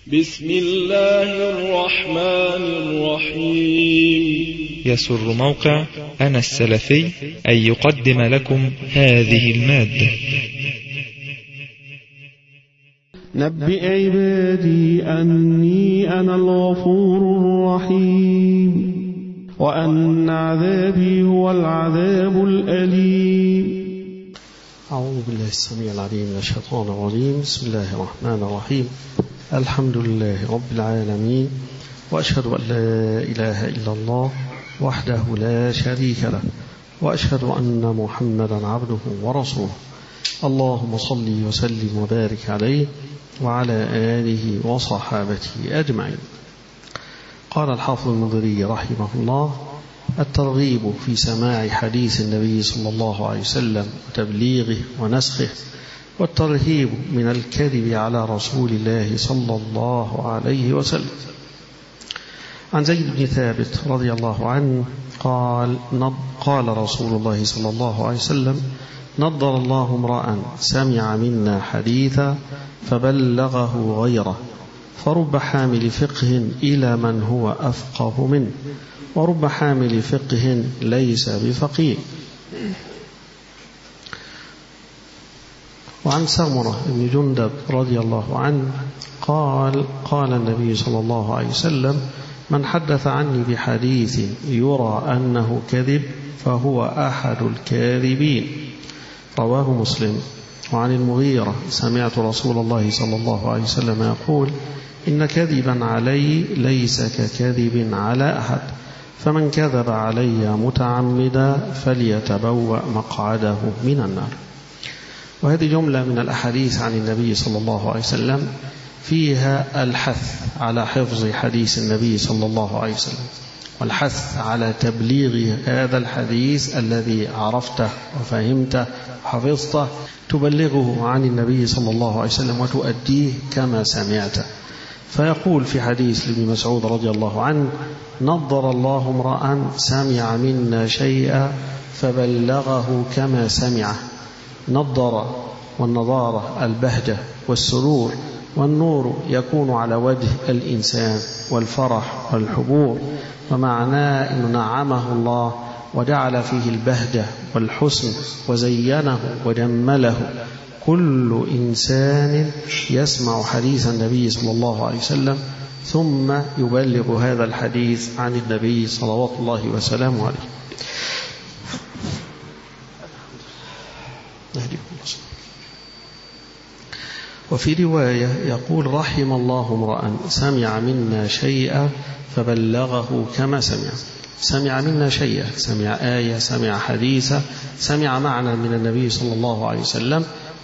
بسم الله الرحمن الرحيم. يسر موقع أنا السلفي أن يقدم لكم هذه المادة. نبئ عبادي أني أنا الغفور الرحيم وأن عذابي هو العذاب الأليم. أعوذ بالله السميع العليم من الشيطان الرجيم. بسم الله الرحمن الرحيم. الحمد لله رب العالمين، وأشهد أن لا إله إلا الله وحده لا شريك له، وأشهد أن محمدا عبده ورسوله. اللهم صل وسلم وبارك عليه وعلى آله وصحابته أجمعين. قال الحافظ المنذري رحمه الله: الترغيب في سماع حديث النبي صلى الله عليه وسلم وتبليغه ونسخه، والترهيب من الكذب على رسول الله صلى الله عليه وسلم. عن زيد بن ثابت رضي الله عنه قال رسول الله صلى الله عليه وسلم: نضر الله امرأ سمع منا حديثا فبلغه غيره، فرب حامل فقه إلى من هو أفقه منه، ورب حامل فقه ليس بفقيه. وعن سمرة بن جندب رضي الله عنه قال النبي صلى الله عليه وسلم: من حدث عني بحديث يرى أنه كذب فهو أحد الكاذبين. رواه مسلم. وعن المغيرة: سمعت رسول الله صلى الله عليه وسلم يقول: إن كذبا علي ليس ككذب على أحد، فمن كذب علي متعمدا فليتبوأ مقعده من النار. وهذه جملة من الأحاديث عن النبي صلى الله عليه وسلم فيها الحث على حفظ حديث النبي صلى الله عليه وسلم، والحث على تبليغ هذا الحديث الذي عرفته وفهمته وحفظته، تبلغه عن النبي صلى الله عليه وسلم وتؤديه كما سمعته. فيقول في حديث لابن مسعود رضي الله عنه: نضر الله امرأ سمع منا شيئا فبلغه كما سمعه. نضر، والنضارة البهجة والسرور، والنور يكون على وجه الإنسان، والفرح والحبور، ومعناه أنه نعمه الله وجعل فيه البهجة والحسن وزينه وجمله. كل إنسان يسمع حديث النبي صلى الله عليه وسلم ثم يبلغ هذا الحديث عن النبي صلوات الله وسلامه عليه. وفي رواية يقول: رحم الله امرأ سمع منا شيئا فبلغه كما سمع. سمع منا شيئا، سمع آية، سمع حديثا، سمع معنى من النبي صلى الله عليه وسلم،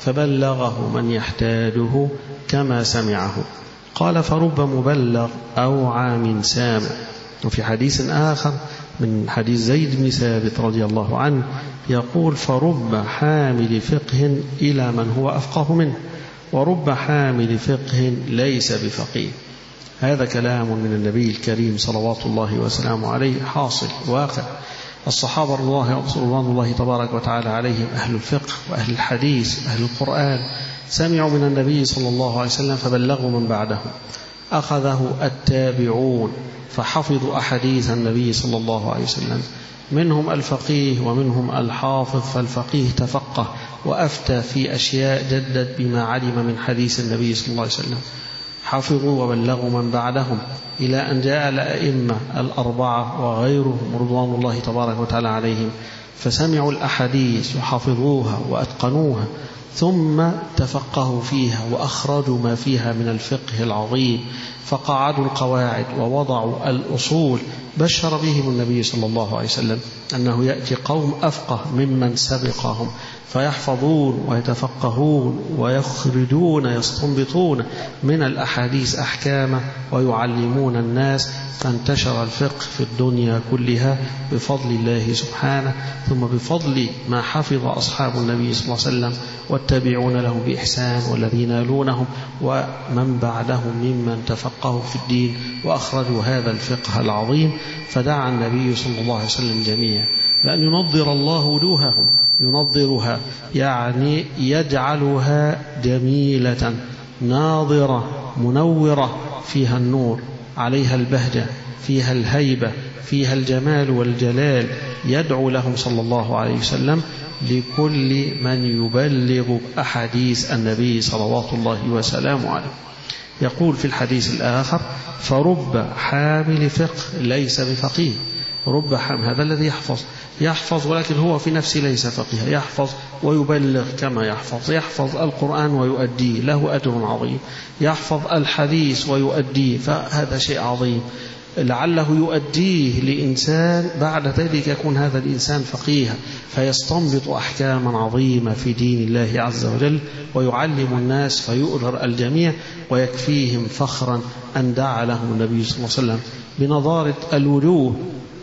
فبلغه من يحتاجه كما سمعه. قال: فرب مبلغ أوعى من سامع. وفي حديث آخر من حديث زيد بن ثابت رضي الله عنه يقول: فرب حامل فقه إلى من هو أفقه منه، ورب حامل فقه ليس بفقيه. هذا كلام من النبي الكريم صلوات الله وسلامه عليه، حاصل واقع. الصحابة رضوان الله تبارك وتعالى عليهم، أهل الفقه وأهل الحديث أهل القرآن، سمعوا من النبي صلى الله عليه وسلم فبلغوا من بعدهم. أخذه التابعون فحفظوا أحاديث النبي صلى الله عليه وسلم، منهم الفقيه ومنهم الحافظ. فالفقيه تفقه وأفتى في أشياء جدد بما علم من حديث النبي صلى الله عليه وسلم. حفظوا وبلغوا من بعدهم إلى أن جاء الأئمة الأربعة وغيرهم رضوان الله تبارك وتعالى عليهم، فسمعوا الأحاديث وحفظوها وأتقنوها، ثم تفقهوا فيها وأخرجوا ما فيها من الفقه العظيم، فقعدوا القواعد ووضعوا الأصول. بشر بهم النبي صلى الله عليه وسلم أنه يأتي قوم أفقه ممن سبقهم، فيحفظون ويتفقهون ويخرجون يستنبطون من الأحاديث أحكامه ويعلمون الناس. فانتشر الفقه في الدنيا كلها بفضل الله سبحانه، ثم بفضل ما حفظ أصحاب النبي صلى الله عليه وسلم والتابعون لهم بإحسان والذين يلونهم ومن بعدهم ممن تفقهوا في الدين وأخرجوا هذا الفقه العظيم. فدعا النبي صلى الله عليه وسلم جميعا بأن ينظر الله وجوههم، ينظرها يعني يجعلها جميلة ناظرة منورة فيها النور، عليها البهجة، فيها الهيبة، فيها الجمال والجلال، يدعو لهم صلى الله عليه وسلم لكل من يبلغ أحاديث النبي صلوات الله وسلامه عليه. يقول في الحديث الآخر: فرب حامل فقه ليس بفقيه. رب حامل، هذا الذي يحفظ ولكن هو في نفسه ليس فقيه، يحفظ ويبلغ كما يحفظ القرآن ويؤديه، له أجر عظيم. يحفظ الحديث ويؤديه، فهذا شيء عظيم، لعله يؤديه لإنسان بعد ذلك يكون هذا الإنسان فقيها، فيستنبط أحكاما عظيمة في دين الله عز وجل، ويعلم الناس فيؤذر الجميع، ويكفيهم فخرا أن دعا لهم النبي صلى الله عليه وسلم بنضارة الوجوه.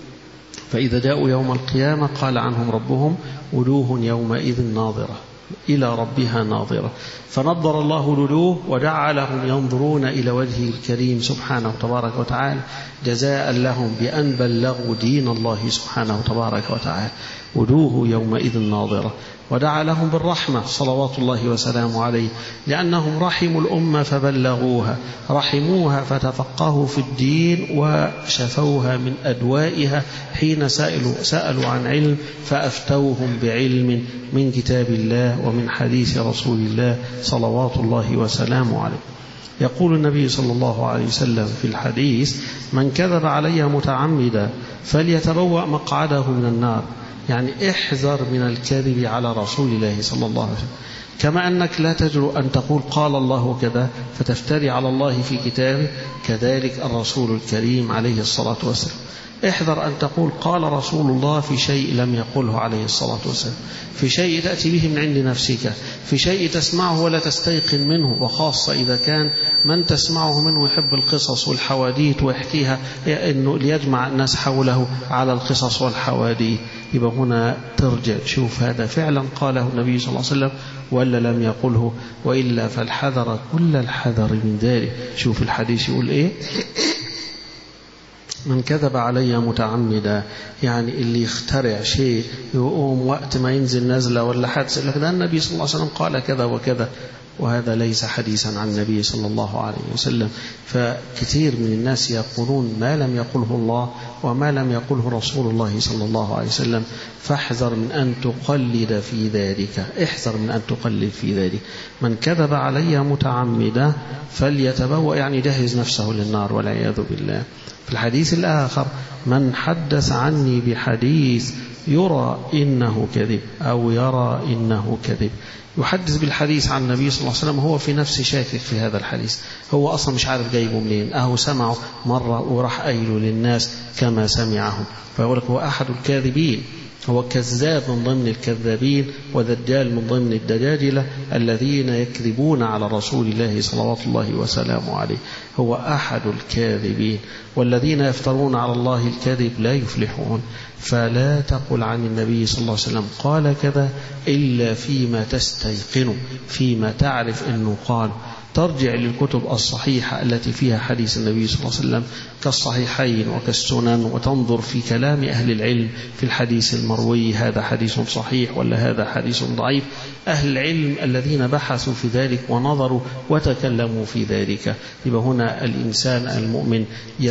فإذا جاءوا يوم القيامة قال عنهم ربهم: وجوه يومئذ ناظرة إلى ربها ناظرة. فنضر الله الوجوه وجعلهم ينظرون إلى وجهه الكريم سبحانه تبارك وتعالى، جزاء لهم بأن بلغوا دين الله سبحانه تبارك وتعالى. وجوه يومئذ ناظرة. ودعا لهم بالرحمة صلوات الله وسلامه عليه، لأنهم رحموا الأمة فبلغوها، رحموها فتفقهوا في الدين وشفوها من أدوائها حين سألوا عن علم فأفتوهم بعلم من كتاب الله ومن حديث رسول الله صلوات الله وسلامه عليه. يقول النبي صلى الله عليه وسلم في الحديث: من كذب علي متعمدا فليتبوأ مقعده من النار. يعني احذر من الكذب على رسول الله صلى الله عليه وسلم، كما أنك لا تجرؤ أن تقول قال الله كذا فتفتري على الله في كتابه، كذلك الرسول الكريم عليه الصلاة والسلام. احذر أن تقول قال رسول الله في شيء لم يقله عليه الصلاة والسلام، في شيء تأتي به من عند نفسك، في شيء تسمعه ولا تستيقن منه، وخاصة إذا كان من تسمعه منه يحب القصص والحواديت ويحكيها إنه ليجمع الناس حوله على القصص والحواديت. يبقى هنا ترجع شوف هذا فعلا قاله النبي صلى الله عليه وسلم ولا لم يقله، وإلا فالحذر كل الحذر من ذلك. شوف الحديث يقول إيه: من كذب علي متعمدا، يعني اللي يخترع شيء يقوم وقت ما ينزل نزلة ولا حادثة لكن النبي صلى الله عليه وسلم قال كذا وكذا، وهذا ليس حديثا عن النبي صلى الله عليه وسلم. فكثير من الناس يقولون ما لم يقله الله وما لم يقله رسول الله صلى الله عليه وسلم، فاحذر من أن تقلد في ذلك، احذر من أن تقلد في ذلك. من كذب علي متعمدا فليتبوأ، يعني جهز نفسه للنار والعياذ بالله. في الحديث الآخر: من حدث عني بحديث يرى إنه كذب أو يرى إنه كذب. يحدث بالحديث عن النبي صلى الله عليه وسلم هو في نفسه شاكك في هذا الحديث، هو أصلا مش عارف جايبه منين، أهو سمعه مرة وراح قايله للناس كما سمعهم، فيقول لك هو أحد الكاذبين، هو كذاب من ضمن الكذابين ودجال من ضمن الدجاجلة الذين يكذبون على رسول الله صلوات الله وسلامه عليه. هو أحد الكاذبين، والذين يفترون على الله الكذب لا يفلحون. فلا تقل عن النبي صلى الله عليه وسلم قال كذا إلا فيما تستيقن، فيما تعرف أنه قال. ترجع للكتب الصحيحة التي فيها حديث النبي صلى الله عليه وسلم كالصحيحين وكالسنن، وتنظر في كلام أهل العلم في الحديث المروي، هذا حديث صحيح ولا هذا حديث ضعيف. أهل العلم الذين بحثوا في ذلك ونظروا وتكلموا في ذلك. يبقى هنا الإنسان المؤمن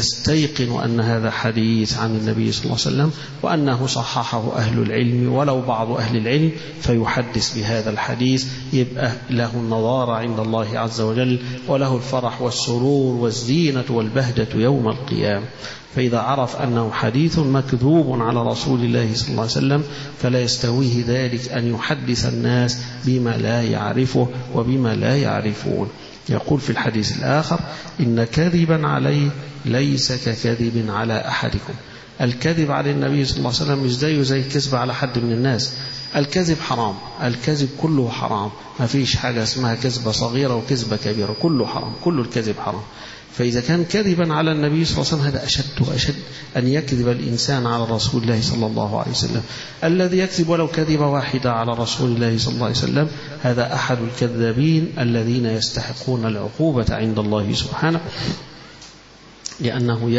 يستيقن أن هذا حديث عن النبي صلى الله عليه وسلم وأنه صححه أهل العلم ولو بعض أهل العلم، فيحدث بهذا الحديث، يبقى له النظارة عند الله عز وجل وله الفرح والسرور والزينة والبهجة يوم القيامة. فإذا عرف أنه حديث مكذوب على رسول الله صلى الله عليه وسلم فلا يستويه ذلك أن يحدث الناس بما لا يعرفه وبما لا يعرفون. يقول في الحديث الآخر: إن كذبا علي ليس ككذب على أحدكم. الكذب على النبي صلى الله عليه وسلم مش زي الكذب على حد من الناس. الكذب حرام، الكذب كله حرام، ما فيش حاجة اسمها كذبة صغيرة وكذبة كبيرة، كله حرام، كل الكذب حرام. فإذا كان كذبا على النبي صلى الله عليه وسلم هذا أشد وأشد، أن يكذب الإنسان على رسول الله صلى الله عليه وسلم. الذي يكذب ولو كذبة واحدة على رسول الله صلى الله عليه وسلم هذا أحد الكذابين الذين يستحقون العقوبة عند الله سبحانه لأنه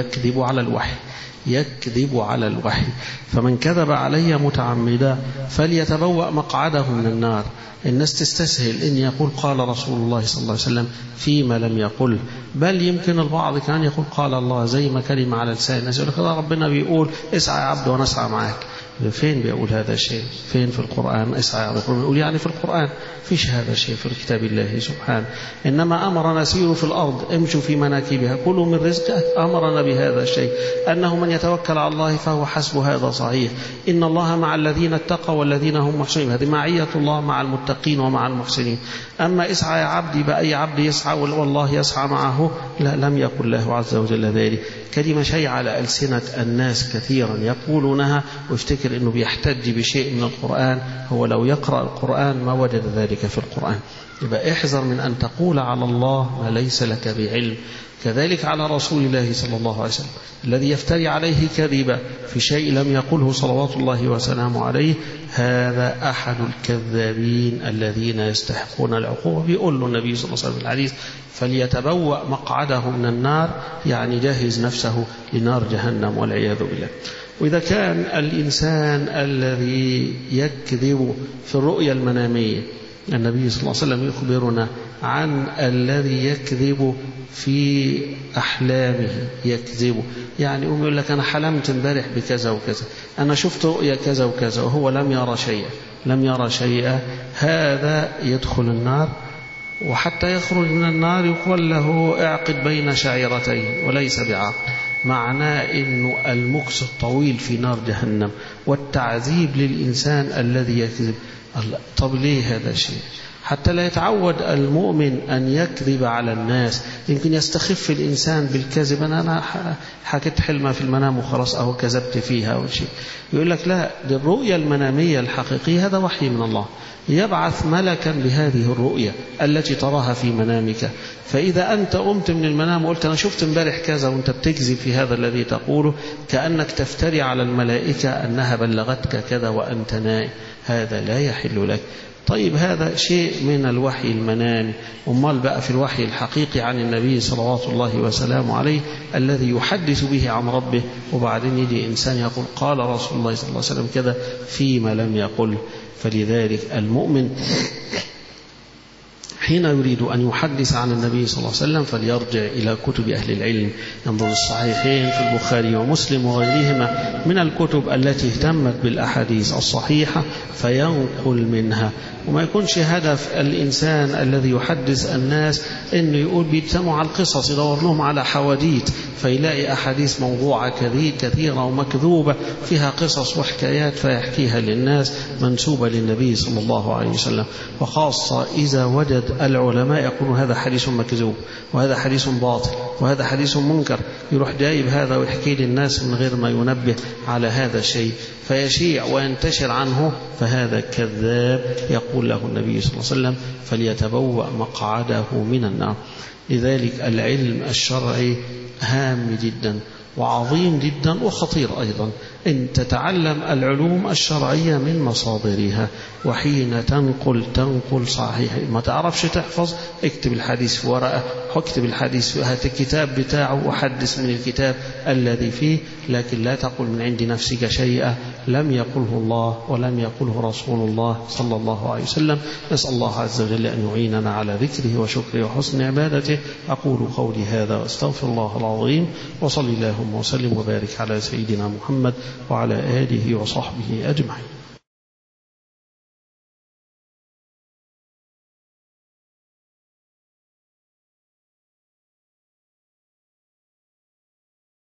يكذب على الوحي. فمن كذب علي متعمدا فليتبوأ مقعده من النار. الناس تستسهل إن يقول قال رسول الله صلى الله عليه وسلم فيما لم يقل، بل يمكن البعض كان يقول قال الله زي ما كلمة على لسان الناس، يقول لك ربنا بيقول اسعى يا عبد ونسعى معاك. فين بيقول هذا الشيء؟ فين في القرآن؟ اسعى يا عبد، يقول يعني في القرآن فيش هذا الشيء في كتاب الله سبحانه. إنما أمرنا سيروا في الأرض امشوا في مناكبها كلوا من رزقه، أمرنا بهذا الشيء، أنه من يتوكل على الله فهو حسبه، هذا صحيح. إن الله مع الذين اتقوا والذين هم محسنون، هذه معية الله مع المتقين ومع المحسنين. أما اسعى يا عبدي بأي عبد يسعى والله يسعى معه، لا، لم يقل الله عز وجل ذلك. كلمة شيء على ألسنة الناس كثيرا يقولونها ويفتكر أنه بيحتج بشيء من القرآن، هو لو يقرأ القرآن ما وجد ذلك في القرآن. يبقى احذر من أن تقول على الله ما ليس لك بعلم. كذلك على رسول الله صلى الله عليه وسلم الذي يفتري عليه كذبا في شيء لم يقله صلوات الله وسلامه عليه، هذا أحد الكذابين الذين يستحقون العقوبة. بيقول له النبي صلى الله عليه وسلم في الحديث فليتبوأ مقعده من النار، يعني جهز نفسه لنار جهنم والعياذ بالله. وإذا كان الإنسان الذي يكذب في الرؤيا المنامية، النبي صلى الله عليه وسلم يخبرنا عن الذي يكذب في أحلامه. يكذب يعني يقول لك أنا حلمت امبارح بكذا وكذا، أنا شفت رؤيا كذا وكذا، وهو لم يرى شيئا، هذا يدخل النار. وحتى يخرج من النار يقول له اعقد بين شعيرتين وليس بعقد، معناه إنه المكس الطويل في نار جهنم والتعذيب للإنسان الذي يكذب. طب ليه هذا الشيء؟ حتى لا يتعود المؤمن أن يكذب على الناس. يمكن يستخف الإنسان بالكذب، أنا حكيت حلمة في المنام وخلاص أهو كذبت فيها أو شيء. يقول لك لا، دي الرؤية المنامية الحقيقية هذا وحي من الله، يبعث ملكا بهذه الرؤية التي تراها في منامك. فإذا أنت قمت من المنام وقلت أنا شفت امبارح كذا وأنت بتكذب في هذا الذي تقوله، كأنك تفتري على الملائكة أنها بلغتك كذا وأنت نائم، هذا لا يحل لك. طيب هذا شيء من الوحي المنامي، أمال بقى في الوحي الحقيقي عن النبي صلوات الله وسلامه عليه الذي يحدث به عن ربه، وبعدين يجي إنسان يقول قال رسول الله صلى الله عليه وسلم كذا فيما لم يقل. فلذلك المؤمن حين يريد أن يحدث عن النبي صلى الله عليه وسلم فليرجع إلى كتب أهل العلم، ينظر الصحيحين في البخاري ومسلم وغيرهما من الكتب التي اهتمت بالأحاديث الصحيحة فينقل منها. وما يكونش هدف الإنسان الذي يحدث الناس إنه يقول بيتسموا على القصص، يدور لهم على حواديت فيلاقي أحاديث موضوعة كثيرة ومكذوبة فيها قصص وحكايات فيحكيها للناس منسوبة للنبي صلى الله عليه وسلم. وخاصة إذا وجد العلماء يقولون هذا حديث مكذوب وهذا حديث باطل وهذا حديث منكر، يروح جايب هذا ويحكي للناس من غير ما ينبه على هذا الشيء فيشيع وينتشر عنه، فهذا كذاب. يقول له النبي صلى الله عليه وسلم فليتبوأ مقعده من النار. لذلك العلم الشرعي هام جدا وعظيم جدا وخطير أيضا، إن تتعلم العلوم الشرعية من مصادرها، وحين تنقل صحيح. ما تعرفش تحفظ اكتب الحديث في ورقة، اكتب الحديث في هات الكتاب بتاعه وحدث من الكتاب الذي فيه، لكن لا تقل من عند نفسك شيئا لم يقله الله ولم يقله رسول الله صلى الله عليه وسلم. نسأل الله عز وجل أن يعيننا على ذكره وشكره وحسن عبادته. أقول قولي هذا واستغفر الله العظيم، وصلي اللهم وسلم وبارك على سيدنا محمد وعلى آله وصحبه أجمعين.